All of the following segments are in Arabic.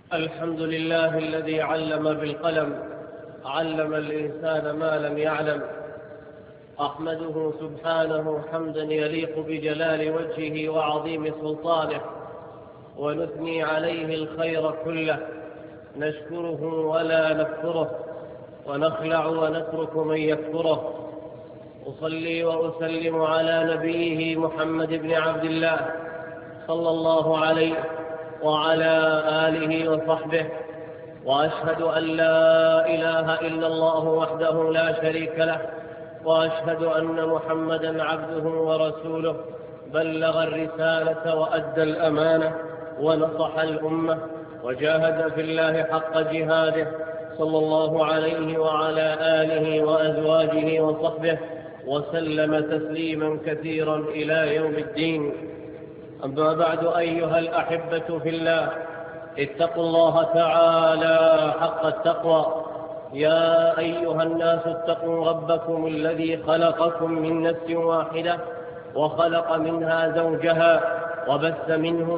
الحمد لله الذي علم بالقلم، علم الإنسان ما لم يعلم. أحمده سبحانه حمدا يليق بجلال وجهه وعظيم سلطانه، ونثني عليه الخير كله، نشكره ولا نكفره، ونخلع ونترك من يكفره. أصلي وأسلم على نبيه محمد بن عبد الله صلى الله عليه وعلى آله وصحبه، وأشهد أن لا إله إلا الله وحده لا شريك له، وأشهد أن محمدا عبده ورسوله، بلغ الرسالة وأدى الأمانة ونصح الأمة، وجاهد في الله حق جهاده، صلى الله عليه وعلى آله وأزواجه وصحبه، وسلم تسليما كثيرا إلى يوم الدين. أما بعد، أيها الأحبة في الله، اتقوا الله تعالى حق التقوى. يا أيها الناس اتقوا ربكم الذي خلقكم من نفس واحدة، وخلق منها زوجها، وبث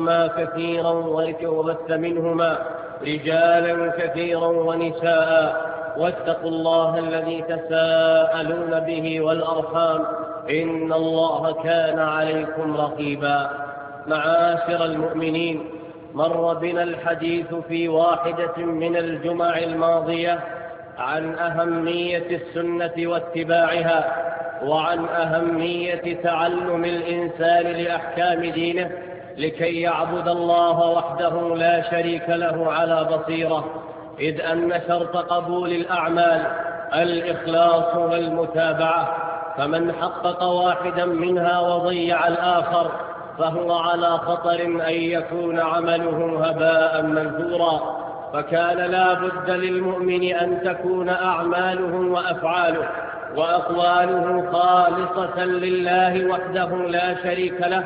منهما رجالا كثيرا ونساء، واتقوا الله الذي تساءلون به والأرحام، إن الله كان عليكم رقيبا. معاشر المؤمنين، مر بنا الحديث في واحدة من الجمع الماضية عن أهمية السنة واتباعها، وعن أهمية تعلم الإنسان لأحكام دينه لكي يعبد الله وحده لا شريك له على بصيرة، إذ أن شرط قبول الأعمال الإخلاص والمتابعة، فمن حقق واحدا منها وضيع الآخر فهو على خطر أن يكون عمله هباء منثورا. فكان لا بد للمؤمن أن تكون أعماله وأفعاله وأقواله خالصة لله وحده لا شريك له،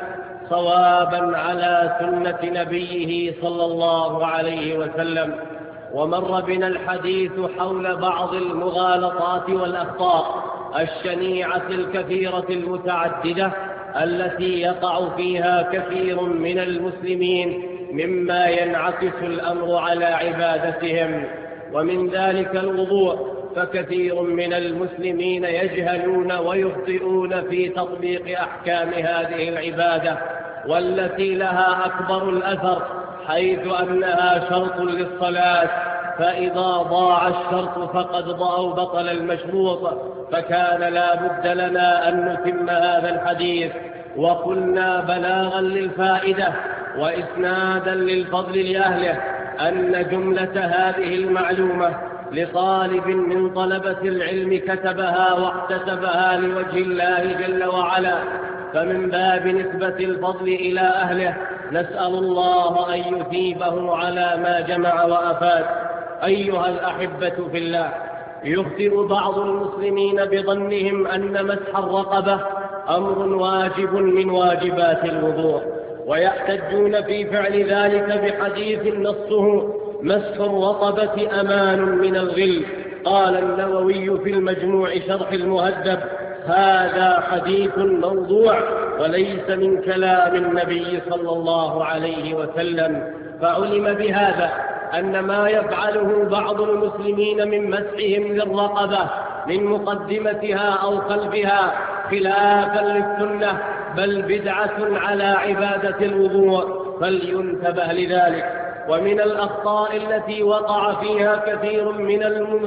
صوابا على سنة نبيه صلى الله عليه وسلم. ومر بنا الحديث حول بعض المغالطات والأخطاء الشنيعة الكثيرة المتعددة التي يقع فيها كثير من المسلمين، مما ينعكس الأمر على عبادتهم، ومن ذلك الوضوء. فكثير من المسلمين يجهلون ويخطئون في تطبيق أحكام هذه العبادة، والتي لها أكبر الأثر، حيث أنها شرط للصلاة، فإذا ضاع الشرط فقد بطل المشروط. فكان لا بد لنا أن نتم هذا الحديث، وقلنا بلاغا للفائدة وإسنادا للفضل لأهله، أن جملة هذه المعلومة لطالب من طلبة العلم كتبها واحتسبها لوجه الله جل وعلا، فمن باب نسبة الفضل إلى أهله نسأل الله أن يثيبه على ما جمع وأفاد. أيها الأحبة في الله، يخطئ بعض المسلمين بظنهم أن مسح الرقبة أمر واجب من واجبات الوضوء، ويحتجون في فعل ذلك بحديث نصه مسح الرقبة أمان من الغل. قال النووي في المجموع شرح المهذب: هذا حديث موضوع وليس من كلام النبي صلى الله عليه وسلم. فعلم بهذا أن ما يفعله بعض المسلمين من مسحهم للرقبة من مقدمتها أو خلفها خلافا للسنة، بل بدعة على عبادة الوضوء، فلينتبه لذلك. ومن الأخطاء التي وقع فيها كثير من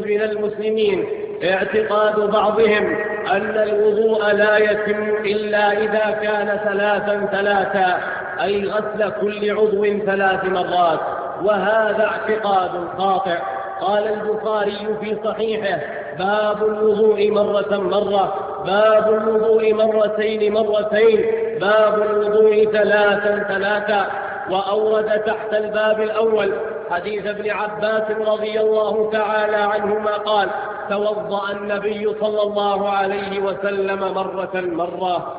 المسلمين اعتقاد بعضهم أن الوضوء لا يتم إلا إذا كان ثلاثا، أي غسل كل عضو 3 مرات، وهذا اعتقاد خاطئ. قال البخاري في صحيحه: باب الوضوء مرة، باب الوضوء مرتين، باب الوضوء 3. وأورد تحت الباب الأول حديث ابن عباس رضي الله تعالى عنهما قال: توضأ النبي صلى الله عليه وسلم مرة.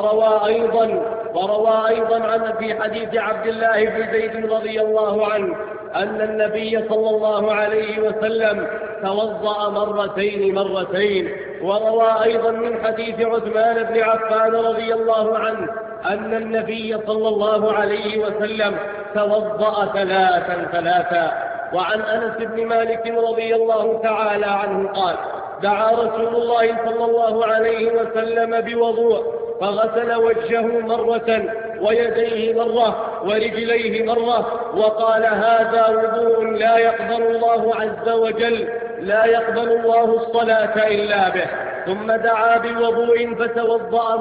وروى أيضا عن في حديث عبد الله بن زيد رضي الله عنه أن النبي صلى الله عليه وسلم توضأ مرتين. وروى أيضا من حديث عثمان بن عفان رضي الله عنه أن النبي صلى الله عليه وسلم توضأ 3. وعن أنس بن مالك رضي الله تعالى عنه قال: دعا رسول الله صلى الله عليه وسلم بوضوء فغسل وجهه مرة ويديه مرة ورجليه مرة وقال: هذا وضوء لا يقبل الله عز وجل، لا يقبل الله الصلاة إلا به. ثم دعا بوضوء فتوضأ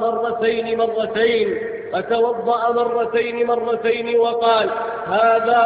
مرتين وقال: هذا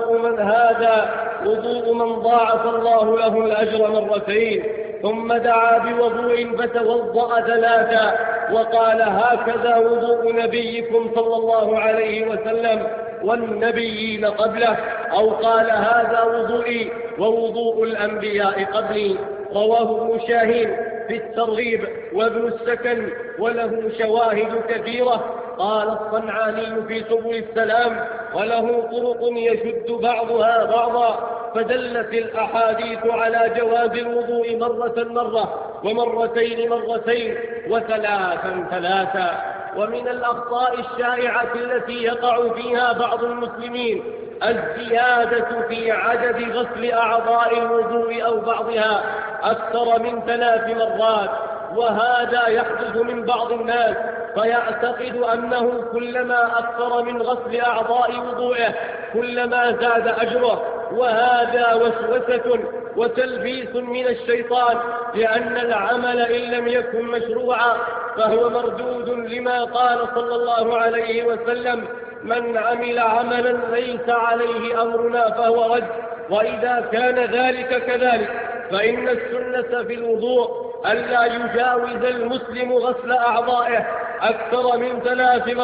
وضوء من ضاعف الله له الأجر مرتين. ثم دعا بوضوء فتوضأ ثلاثا وقال: هكذا وضوء نبيكم صلى الله عليه وسلم والنبيين قبله، أو قال: هذا وضوئي ووضوء الأنبياء قبلي. رواه ابن شاهين في الترغيب وابن السكن وله شواهد كثيرة. قال الصنعاني في سبل السلام: وله طرق يشد بعضها بعضا، فدلت الأحاديث على جواز الوضوء مرة ومرتين وثلاثا. ومن الأخطاء الشائعة التي يقع فيها بعض المسلمين الزيادة في عدد غسل أعضاء الوضوء أو بعضها أكثر من 3 مرات، وهذا يحدث من بعض الناس فيعتقد أنه كلما أكثر من غسل أعضاء وضوءه كلما زاد أجره، وهذا وسوسة وتلبيس من الشيطان، لأن العمل إن لم يكن مشروعا فهو مردود لما قال صلى الله عليه وسلم: من عمل عملا ليس عليه أمرنا فهو رد. وإذا كان ذلك كذلك فإن السنة في الوضوء ألا يجاوز المسلم غسل أعضائه أكثر من 3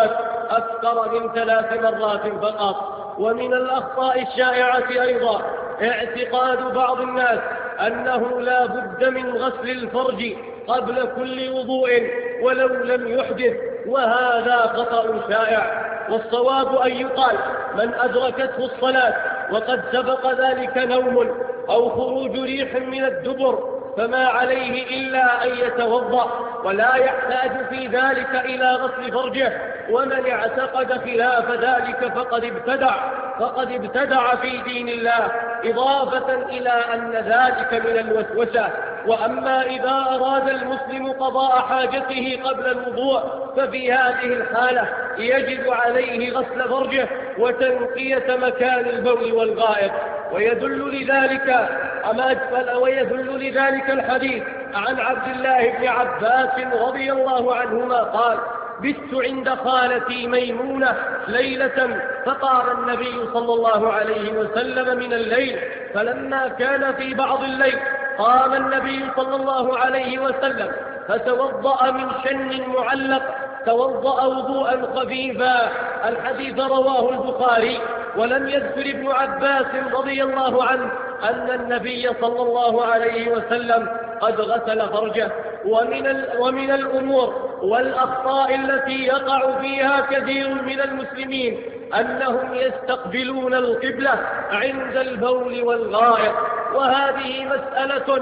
مرات فقط. ومن الأخطاء الشائعة أيضا اعتقاد بعض الناس أنه لا بد من غسل الفرج قبل كل وضوء ولو لم يحدث، وهذا خطأ شائع. والصواب أن يقال: من أدركته الصلاة وقد سبق ذلك نوم أو خروج ريح من الدبر فما عليه إلا أن يتوضأ، ولا يحتاج في ذلك إلى غسل فرجه. ومن اعتقد خلاف ذلك فقد ابتدع في دين الله، إضافة إلى أن ذلك من الوسوسة. وأما إذا أراد المسلم قضاء حاجته قبل الوضوء ففي هذه الحالة يجب عليه غسل فرجه وتنقية مكان البول والغائط. ويدل لذلك الحديث عن عبد الله بن عباس رضي الله عنهما قال: بت عند خالتي ميمونة ليلة، فقام النبي صلى الله عليه وسلم من الليل، فلما كان في بعض الليل قام النبي صلى الله عليه وسلم فتوضأ من شن معلق، توضأ وضوءا خفيفا. الحديث رواه البخاري. ولم يذكر ابن عباس رضي الله عنه أن النبي صلى الله عليه وسلم قد غسل فرجه. ومن الأمور والأخطاء التي يقع فيها كثير من المسلمين أنهم يستقبلون القبلة عند البول والغائط، وهذه مسألة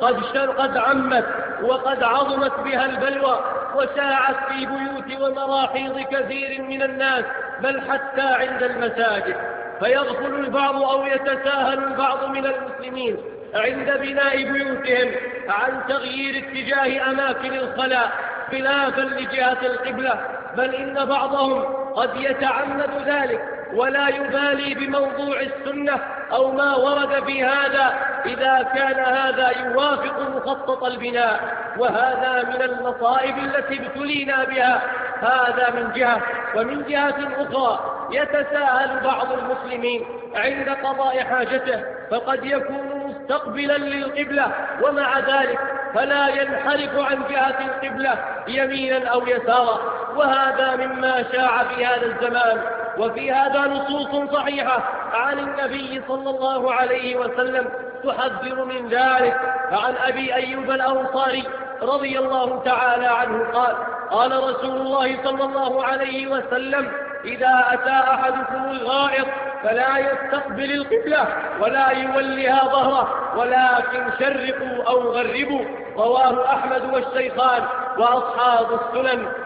قد عمت وقد عظمت بها البلوى وشاعت في بيوت ومراحيض كثير من الناس، بل حتى عند المساجد. فيغفل البعض أو يتساهل البعض من المسلمين عند بناء بيوتهم عن تغيير اتجاه أماكن الخلاء خلافا لجهة القبلة، بل إن بعضهم قد يتعمد ذلك ولا يبالي بموضوع السنة أو ما ورد في هذا إذا كان هذا يوافق مخطط البناء، وهذا من المصائب التي ابتلينا بها. هذا من جهة. ومن جهة أخرى يتساهل بعض المسلمين عند قضاء حاجته، فقد يكون مستقبلا للقبلة ومع ذلك فلا ينحرف عن جهة القبلة يمينا أو يسارا، وهذا مما شاع في هذا الزمان. وفي هذا نصوص صحيحة عن النبي صلى الله عليه وسلم تحذر من ذلك. فعن أبي أيوب الأنصاري رضي الله تعالى عنه قال: قال رسول الله صلى الله عليه وسلم: إذا أتى أحدكم الغائط فلا يستقبل القبلة ولا يولها ظهره، ولكن شرقوا أو غربوا. رواه أحمد والشيخان وأصحاب السنن.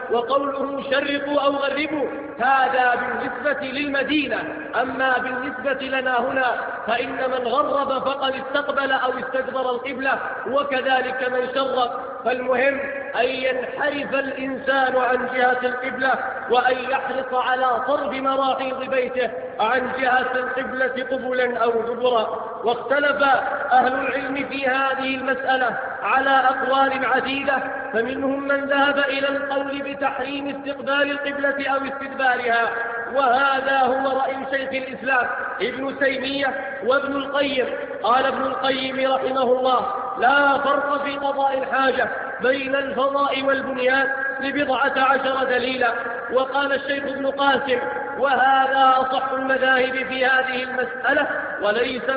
وقوله شرقوا أو غربوا هذا بالنسبة للمدينة، أما بالنسبة لنا هنا فإن من غرب فقد استقبل أو استدبر القبلة، وكذلك من شرق. فالمهم أن ينحرف الإنسان عن جهة القبلة، وأن يحرص على صرف مراحيض بيته عن جهة القبلة قبلا أو دبرا. واختلف أهل العلم في هذه المسألة على أقوال عديدة، فمنهم من ذهب إلى القول بتحريم استقبال القبلة أو استدبارها، وهذا هو رأي شيخ الإسلام ابن تيمية وابن القيم. قال ابن القيم رحمه الله: لا فرق في قضاء الحاجة بين الفضاء والبنيان ل11 دليلا. وقال الشيخ ابن قاسم: وهذا أصح المذاهب في هذه المسألة، وليس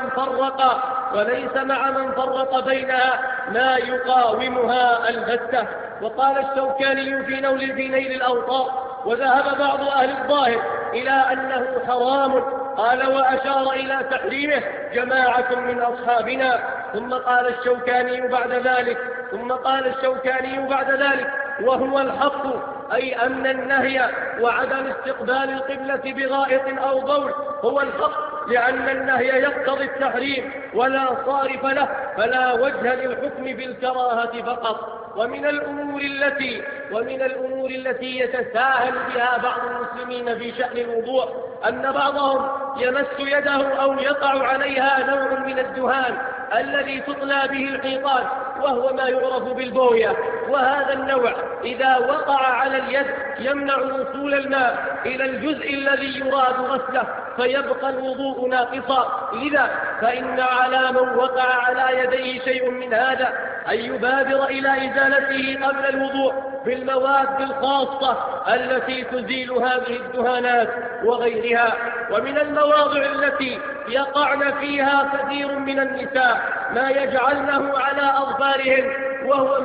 مع من فرق بينها ما يقاومها البتة. وقال الشوكاني في نيل الأوطار: وذهب بعض أهل الظاهر إلى أنه حرام. قال: وأشار إلى تحريمه جماعة من أصحابنا. ثم قال الشوكاني بعد ذلك: وهو الحق، أي أن النهي وعدم استقبال القبلة بغائط أو بول هو الحق، لأن النهي يقتضي التحريم ولا صارف له، فلا وجه للحكم بالكراهة فقط. ومن الأمور التي يتساهل بها بعض المسلمين في شأن الوضوء أن بعضهم يمس يده أو يقع عليها نوع من الدهان الذي تطلى به الحيطان، وهو ما يعرف بالبوية. وهذا النوع إذا وقع على اليد يمنع وصول الماء إلى الجزء الذي يراد غسله، فيبقى الوضوء ناقصا. لذا فإن على من وقع على يديه شيء من هذا أن يبادر إلى إزالته قبل الوضوء بالمواد الخاصة التي تزيل هذه الدهانات وغيرها. ومن المواضع التي يقعن فيها كثير من النساء ما يجعلنه على أظفارهن، وهو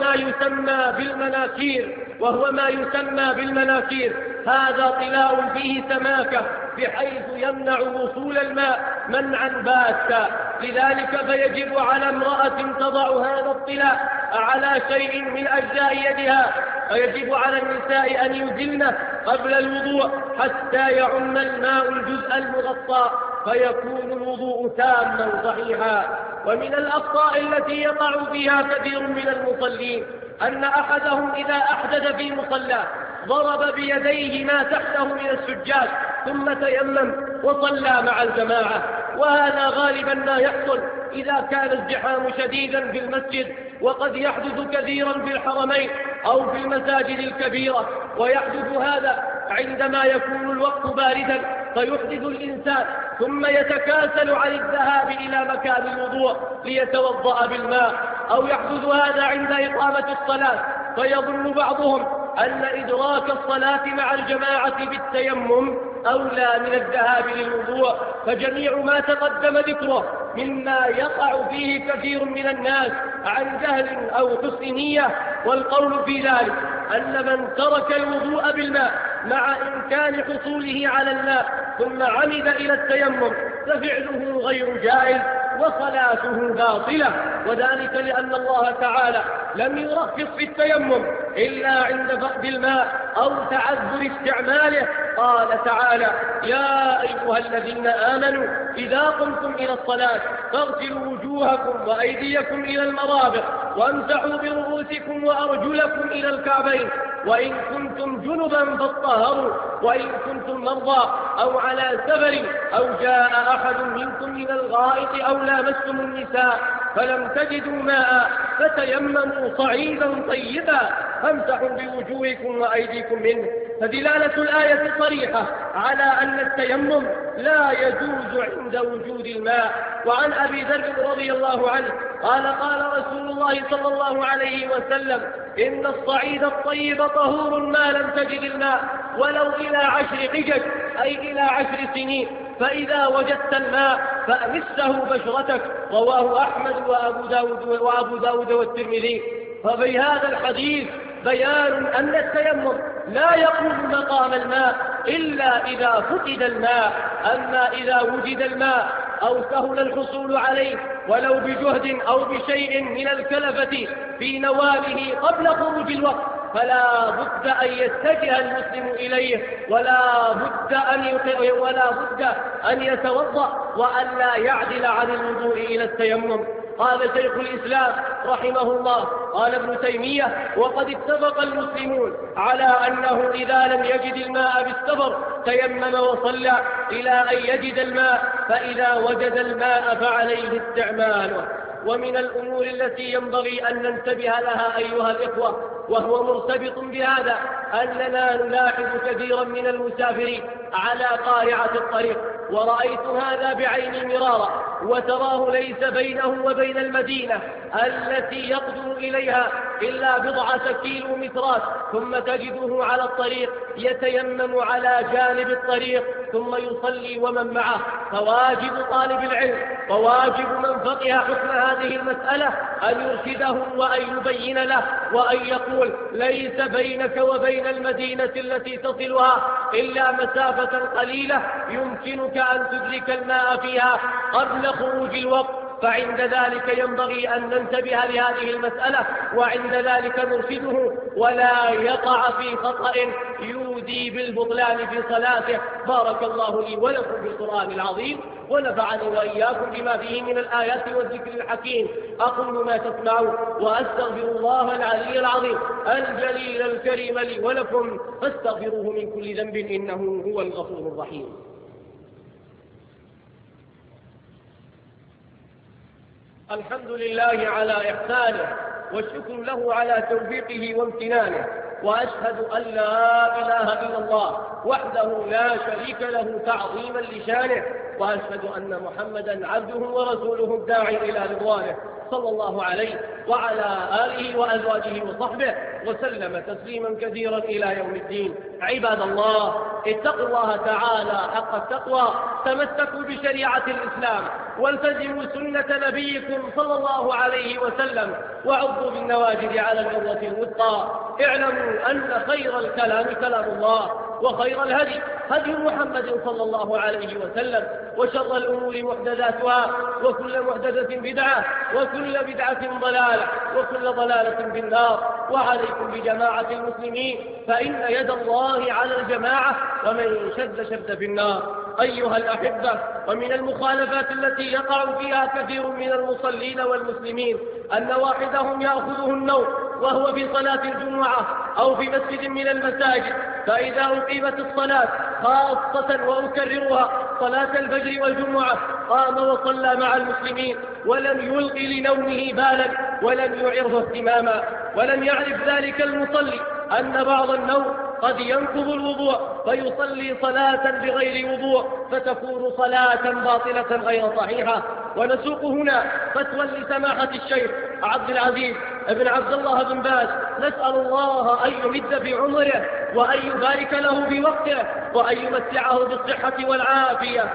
ما يسمى بالمناكير. هذا طلاء فيه سماكة بحيث يمنع وصول الماء منعا باتا. لذلك فيجب على امرأة تضع هذا الطلاء على شيء من أجزاء يدها، فيجب على النساء أن يزلنه قبل الوضوء حتى يعم الماء الجزء المغطى، فيكون الوضوء تاما صحيحا. ومن الأخطاء التي يقع فيها كثير من المصلين أن أحدهم إذا أحدث في مصلاه ضرب بيديه ما تحته من السجاد ثم تيمم وصلى مع الجماعة. وهذا غالبا ما يحصل إذا كان الزحام شديدا في المسجد، وقد يحدث كثيرا في الحرمين أو في المساجد الكبيرة. ويحدث هذا عندما يكون الوقت باردا فيحدث الإنسان ثم يتكاسل عن الذهاب إلى مكان الوضوء ليتوضأ بالماء، أو يحدث هذا عند إقامة الصلاة فيظن بعضهم أن إدراك الصلاة مع الجماعة بالتيمم أولى من الذهاب للوضوء. فجميع ما تقدم ذكره مما يقع فيه كثير من الناس عن جهل أو حسن نية، والقول في ذلك أن من ترك الوضوء بالماء مع إمكان حصوله على الماء ثم عمد إلى التيمم ففعله غير جائز وصلاته باطلة، وذلك لأن الله تعالى لم يرخص في التيمم إلا عند فقد الماء أو تعذر استعماله. قال تعالى: يا أيها الذين آمنوا إذا قمتم إلى الصلاة فاغسلوا وجوهكم وأيديكم إلى المرافق وامسحوا برؤوسكم وأرجلكم إلى الكعبين، وإن كنتم جنبا فاطهروا، وإن كنتم مرضى أو على سفر أو جاء أحد منكم من الغائط أو لامستم النساء فلم تجدوا ماء فتيمموا صعيدا طيبا فامسحوا بوجوهكم وأيديكم منه. فدلالة الآية صريحة على أن التيمم لا يجوز عند وجود الماء. وعن أبي ذر رضي الله عنه قال: قال رسول الله صلى الله عليه وسلم: إن الصعيد الطيب طهور ما لم تجد الماء ولو إلى 10 حجج، أي إلى 10 سنين، فإذا وجدت الماء فأمسه بشرتك. رواه أحمد وأبو داود والترمذي. ففي هذا الحديث بيان أن التيمم لا يقوم مقام الماء إلا إذا فقد الماء. أما إذا وجد الماء أو سهل الحصول عليه ولو بجهد أو بشيء من الكلفة في نواله قبل خروج الوقت فلا بد أن يتجه المسلم إليه، ولا بد أن يتوضأ وأن لا يعدل عن الوضوء إلى التيمم. قال شيخ الإسلام رحمه الله، قال ابن تيمية: وقد اتفق المسلمون على أنه إذا لم يجد الماء بالسفر تيمم وصلى إلى أن يجد الماء، فإذا وجد الماء فعليه استعماله. ومن الأمور التي ينبغي أن ننتبه لها أيها الإخوة، وهو مرتبط بهذا، أننا نلاحظ كثيرا من المسافرين على قارعة الطريق، ورأيت هذا بعيني مرارا، وتراه ليس بينه وبين المدينة التي يقدم إليها إلا بضعة كيلومترات، ثم تجده على الطريق يتيمم على جانب الطريق ثم يصلي ومن معه. فواجب طالب العلم وواجب من فقه حكم هذه المسألة أن يرشده وأن يبين له وأن يقول: ليس بينك وبين المدينة التي تصلها إلا مسافة قليلة يمكنك أن تدرك الماء فيها قبل خروج الوقت. فعند ذلك ينبغي أن ننتبه لهذه المسألة، وعند ذلك نرشده ولا يقع في خطأ يودي بالبطلان في صلاته. بارك الله لي ولكم بالقرآن العظيم، ونفعني وإياكم بما فيه من الآيات والذكر الحكيم. أقول ما تسمعون وأستغفر الله العلي العظيم الجليل الكريم لي ولكم، فاستغفروه من كل ذنب إنه هو الغفور الرحيم. الحمد لله على إحسانه، والشكر له على توفيقه وامتنانه، وأشهد أن لا إله إلا الله وحده لا شريك له تعظيما لشانه، وأشهد أن محمدا عبده ورسوله الداعي إلى رضوانه، صلى الله عليه وعلى آله وأزواجه وصحبه وسلم تسليما كثيرا إلى يوم الدين. عباد الله، اتقوا الله تعالى حق التقوى، تمسكوا بشريعة الإسلام، والتزموا سنة نبيكم صلى الله عليه وسلم، وعضوا بالنواجذ على العروة الوثقى. اعلموا أن خير الكلام كلام الله، وخير الهدي هدي محمد صلى الله عليه وسلم، وشر الأمور محدثاتها، وكل محدثة بدعة، وكل بدعة ضلالة، وكل ضلالة في النار. وعليكم بجماعة المسلمين، فإن يد الله على الجماعة، ومن شد في النار. أيها الأحبة، ومن المخالفات التي يقع فيها كثير من المصلين والمسلمين أن واحدهم يأخذه النوم وهو في صلاة الجمعة أو في مسجد من المساجد، فإذا أقيمت الصلاة، خاصة وأكررها صلاة الفجر والجمعة، قام وصلى مع المسلمين ولم يلق لنومه بالا ولم يعره اهتماما. ولم يعرف ذلك المصلي أن بعض النوم قد ينقض الوضوء فيصلي صلاة بغير وضوء، فتكون صلاة باطلة غير صحيحة. ونسوق هنا فتوى لسماحة الشيخ عبد العزيز بن عبد الله بن باز، نسأل الله أن يمد في عمره، وأن يبارك له في وقته، وأن يمتعه بالصحة والعافية.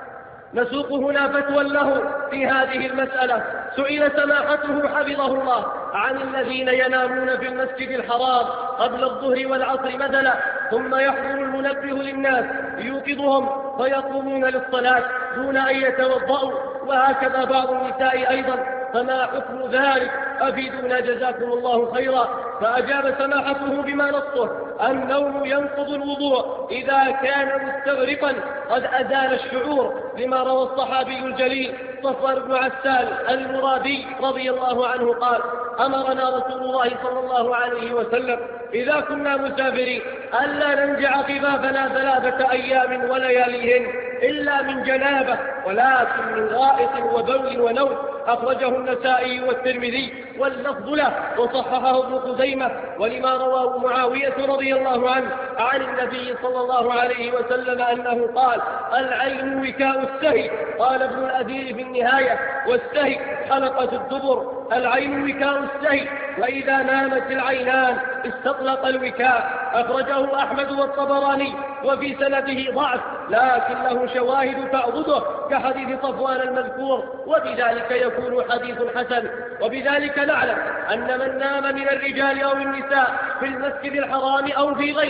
نسوق هنا فتوى له في هذه المسألة. سئل سماحته حفظه الله عن الذين ينامون في المسجد الحرام قبل الظهر والعصر مثلا، ثم يحضر المنبه للناس يوقظهم فيقومون للصلاة دون أن يتوضأوا، وهكذا بعض النساء أيضا، فما حكم ذلك؟ أفيدونا جزاكم الله خيرا. فأجاب سماحته بما نصه: النوم ينقض الوضوء إذا كان مستغرقا قد أزال الشعور، لما روى الصحابي الجليل صفوان بن عسال المرادي رضي الله عنه قال: أمرنا رسول الله صلى الله عليه وسلم إذا كنا مسافرين ألا ننزع خفافنا 3 أيام ولياليهن إلا من جنابة، ولكن من غائط وبول ونوم. أخرجه النسائي والترمذي واللفظ له، وصححه ابن خزيمة. ولما رواه معاوية رضي الله عنه عن النبي صلى الله عليه وسلم أنه قال: العين وكاء السهي. قال ابن الأثير في النهاية: والسهي حلقة الدبر. العين وكاء السهي، وإذا نامت العينان استطلق الوكاء. أخرجه أحمد والطبراني، وفي سنده ضعف، لكن له شواهد تعضده كحديث صفوان المذكور، وبذلك يكون حديث حسن. وبذلك نعلم أن من نام من الرجال أو النساء في المسجد الحرام أو في غيره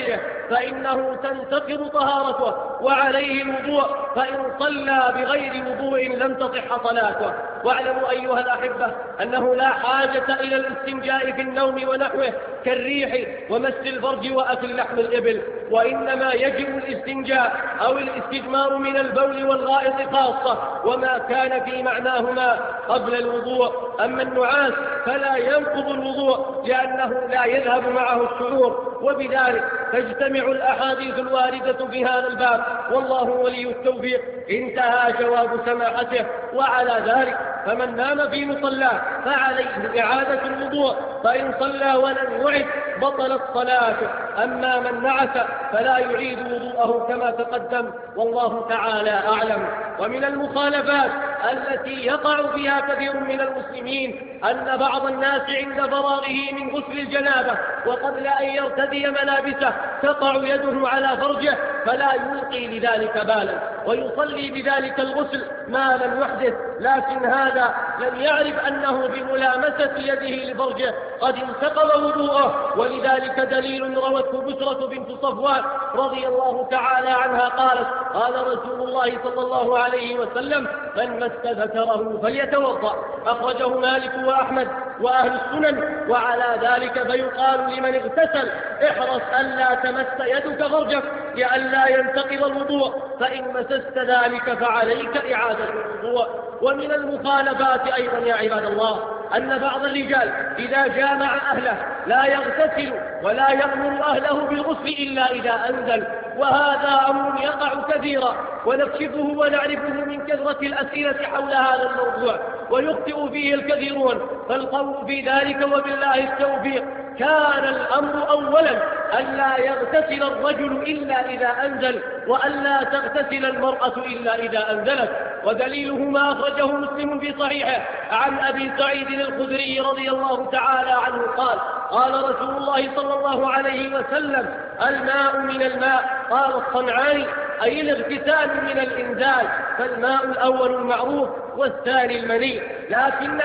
فإنه تنتقض طهارته وعليه الوضوء، فإن صلى بغير وضوء لم تصح صلاته. واعلموا أيها الأحبة أنه لا حاجة إلى الاستنجاء في النوم ونحوه كالريح ومس الفرج وأكل لحم الإبل، وإنما يجب الاستنجاء أو الاستجمار من البول والغائط خاصة وما كان في معناهما قبل الوضوء. أما النعاس فلا ينقض الوضوء لأنه لا يذهب معه الشعور، وبذلك تجتمع الأحاديث الواردة في هذا الباب، والله ولي التوفيق. انتهى جواب سماحته. وعلى ذلك فمن نام في مصلاه فعليه إعادة الوضوء، فإن صلى ولم يعد بطلت صلاته. أما من نعس فلا يعيد وضوءه كما تقدم، والله تعالى أعلم. ومن المخالفات التي يقع فيها كثير من المسلمين أن بعض الناس عند فراغه من غسل الجنابة وقبل أن يرتدي ملابسه تقع يده على فرجه فلا يلقي لذلك بالا ويصلي بذلك الغسل ما لم يحدث، لكن هذا لم يعرف أنه بملامسة يده لفرجه قد انتقض وضوءه. ولذلك دليل روته بسرة بنت صفوان رضي الله تعالى عنها قالت: قال رسول الله صلى الله عليه وسلم: من مس ذكره فليتوضأ. أخرجه مالك وأحمد وأهل السنن. وعلى ذلك فيقال لمن اغتسل: احرص ألا تمس يدك فرجك لئلا ينتقض الوضوء، فإن مسست ذلك فعليك إعادة الوضوء. ومن المخالفات أيضا يا عباد الله أن بعض الرجال إذا جامع أهله لا يغتسل ولا يأمر أهله بالغسل إلا إذا أنزل، وهذا أمر يقع كثيرا ونكشفه ونعرفه من كثرة الأسئلة حول هذا الموضوع، ويخطئ فيه الكثيرون. فالقول في ذلك وبالله التوفيق كان الأمر أولا ألا يغتسل الرجل إلا إذا أنزل، وألا تغتسل المرأة إلا إذا أنزلت. ودليله ما أخرجه مسلم في صحيحه عن أبي سعيد الخدري رضي الله تعالى عنه قال: قال رسول الله صلى الله عليه وسلم: الماء من الماء. قال الصنعاني: أي الاغتسال من الإنزال، فالماء الأول المعروف والثاني المني. لكن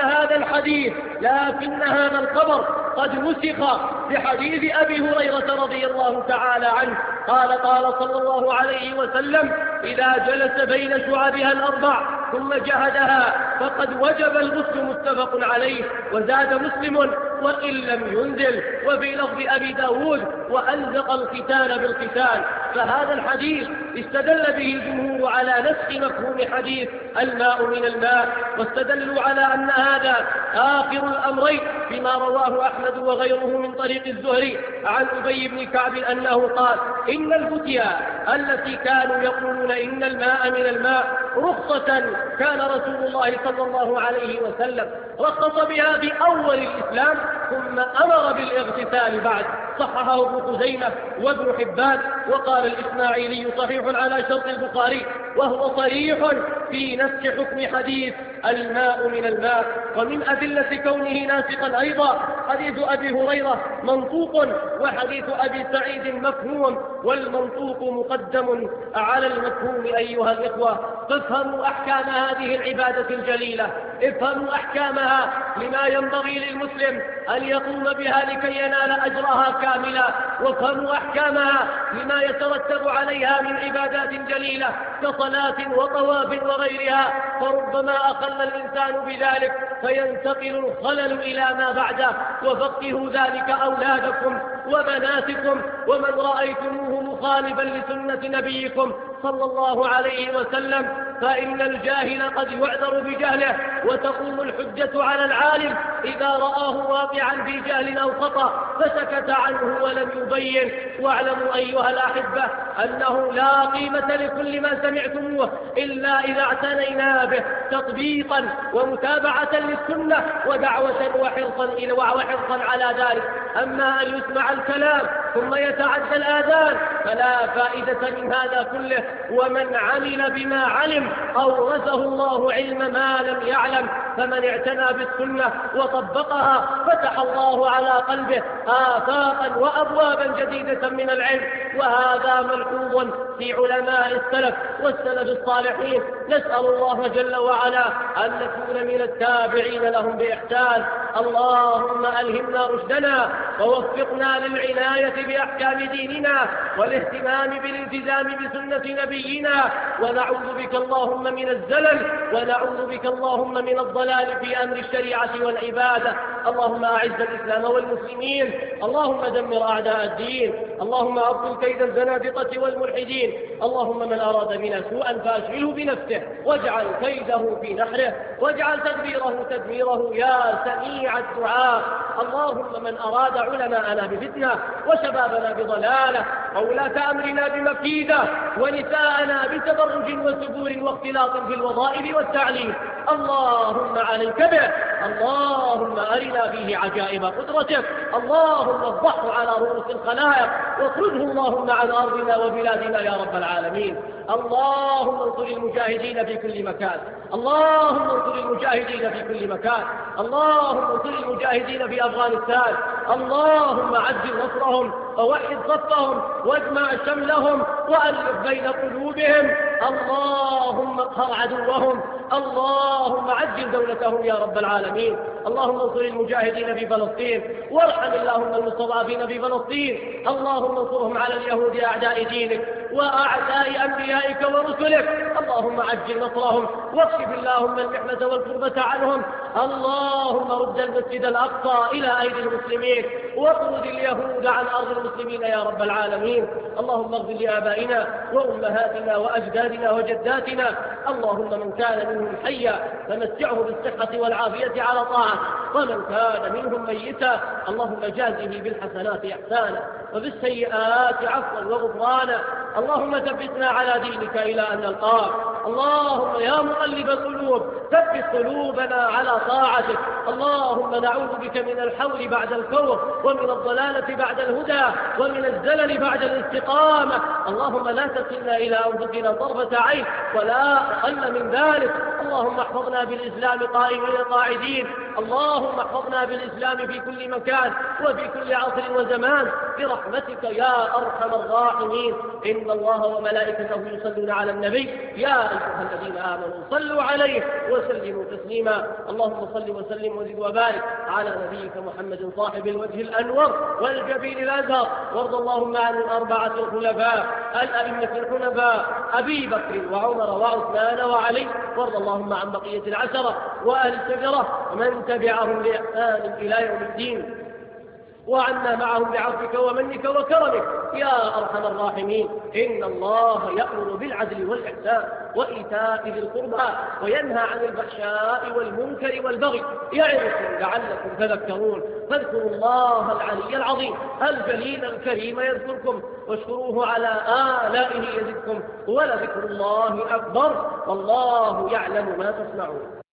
هذا الخبر قد نسخ بحديث أبي هريرة رضي الله تعالى عنه قال: قال صلى الله عليه وسلم: إذا جلس بين شعبها الأربع ثم جهدها فقد وجب الغسل. متفق عليه. وزاد مسلم: وإن لم ينزل. وفي لفظ أبي داود: وألزق الختان بالختان. فهذا الحديث استدل به الجمهور على نسخ مفهوم حديث الماء من الماء، واستدلوا على أن هذا آخر الأمرين فيما رواه أحمد وغيره من طريق الزهري عن أبي بن كعب أنه قال: إن الفتيا التي كانوا يقولون إن الماء من الماء رخصة كان رسول الله صلى الله عليه وسلم رخص بها في أول الإسلام ثم أمر بالاغتسال بعد. صححه ابن خزيمة وابن حبان. وقال الإسماعيلي: صحيح على شرط البخاري، وهو صريح في نسخ حكم حديث الماء من الماء. ومن أدلة كونه ناسقا أيضا حديث أبي هريرة منطوق، وحديث أبي سعيد مفهوم، والمنطوق مقدم على المفهوم. أيها الإخوة، فافهموا أحكام هذه العبادة الجليلة، افهموا أحكامها لما ينبغي للمسلم أن يقوم بها لكي ينال أجرها كاملا، وافهموا أحكامها لما يترتب عليها من عبادات جليلة كصلاة وطواف وغيرها، فربما أخل الإنسان بذلك فينتقل الخلل إلى ما بعده. وفقهوا ذلك أولادكم وبناتكم ومن رأيتموه مخالفا لسنة نبيكم صلى الله عليه وسلم، فإن الجاهل قد يعذر بجهله وتقوم الحجة على العالم إذا رآه واقعا في جهل أو خطأ فسكت عنه ولم يبين. واعلموا أيها الأحبة أنه لا قيمة لكل ما سمعتموه إلا إذا اعتنينا به تطبيقا ومتابعة للسنة ودعوة وحرصا على ذلك. أما أن يسمع الكلام ثم يتعدى الآذان فلا فائدة من هذا كله. ومن عمل بما علم أورثه الله علم ما لم يعلم، فمن اعتنى بالسنة وطبقها فتح الله على قلبه آفاقا وأبوابا جديدة من العلم. وهذا ملحوظ في علماء السلف والسلف الصالحين. نسأل الله جل وعلا أن نكون من التابعين لهم بإحسان. اللهم ألهمنا رشدنا ووفقنا للعناية بأحكام ديننا والاهتمام بالالتزام بسنة نبينا، ونعوذ بك اللهم من الزلل، ونعوذ بك اللهم من الضلال في أمر الشريعة والعبادة. اللهم أعز الإسلام والمسلمين، اللهم دمر أعداء الدين، اللهم أبطل كيد الزنادقة والملحدين. اللهم من أراد بنا سوءا فأشغله بنفسه واجعل كيده في نحره واجعل تدبيره تدميره يا سميع الدعاء. اللهم من أراد علماءنا بفتنة وشبابنا بضلالة وولاة أمرنا بمكيدة ونساءنا بتبرج وسبور واختلاط في الوظائف والتعليم، اللهم عليك به. اللهم أرنا فيه عجائب قدرتك، اللهم افضحه على رؤوس الخلائق واخرجه اللهم عن أرضنا وبلادنا يا رب العالمين. اللهم انصر المجاهدين في كل مكان، اللهم انصر المجاهدين في كل مكان، اللهم انصر المجاهدين في أفغانستان، اللهم عجل نصرهم ووحد صفهم واجمع شملهم وألف بين قلوبهم، اللهم اقهر عدوهم، اللهم عجل دولتهم يا رب العالمين. اللهم انصر المجاهدين في فلسطين وارحم اللهم المستضعفين في فلسطين، اللهم انصرهم على اليهود أعداء دينك وأعداء أنبيائك ورسلك، اللهم عجل نصرهم واكشف اللهم المحنة والكربة عنهم. اللهم رد المسجد الأقصى إلى أيدي المسلمين واطرد اليهود عن أرض المسلمين يا رب العالمين. اللهم اغفر لآبائنا وأمهاتنا وأجدادنا وجداتنا، اللهم من كان منهم حيا فمتعه بالصحة والعافية على طاعة، ومن كان منهم ميتا اللهم جازه بالحسنات إحسانا وبالسيئات عفوا وغفرانا. اللهم ثبتنا على دينك إلى أن نلقاك. اللهم يا مقلب القلوب ثبت قلوبنا على طاعتك. اللهم نعوذ بك من الحول بعد الكفر ومن الضلالة بعد الهدى ومن الزلل بعد الاستقامة. اللهم لا تكلنا إلى أنفسنا طرفة عين ولا أقل من ذلك. اللهم احفظنا بالإسلام قائمين قاعدين، اللهم احفظنا بالإسلام في كل مكان وفي كل عصر وزمان برحمتك يا أرحم الراحمين. إن الله وملائكته يصلون على النبي يا أيها الذين آمنوا صلوا عليه وسلموا تسليما. اللهم صل وسلم وزد وبارك على نبيك محمد صاحب الوجه الأنور والجبين الأزهر. وارض اللهم عن الأربعة الخلفاء الأئمة الحنفاء أبي بكر وعمر وعثمان وعلي. وارض اللهم عن بقية العشرة وأهل الشجرة ومن تبعهم بإحسان إلى يوم الدين، وعنا معهم بعفوك ومنك وكرمك يا أرحم الراحمين. إن الله يأمر بالعدل والإحسان وإيتاء ذي القربى وينهى عن الفحشاء والمنكر والبغي يعظكم لعلكم تذكرون. فاذكروا الله العلي العظيم الجليل الكريم يذكركم واشكروه على آلائه يزدكم ولذكر الله أكبر والله يعلم ما تصنعون.